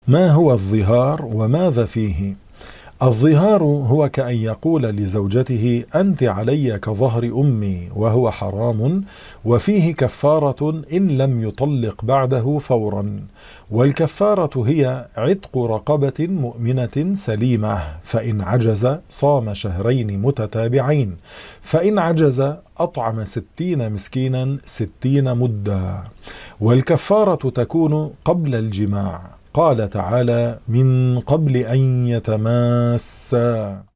ما هو الظهار وماذا فيه؟ الظهار هو كأن يقول لزوجته: أنت علي كظهر أمي، وهو حرام، وفيه كفارة إن لم يطلق بعده فورا. والكفارة هي عتق رقبة مؤمنة سليمة، فإن عجز صام شهرين متتابعين، فإن عجز أطعم 60 مسكينا 60 مدا. والكفارة تكون قبل الجماع، قال تعالى: من قبل أن يتماسا.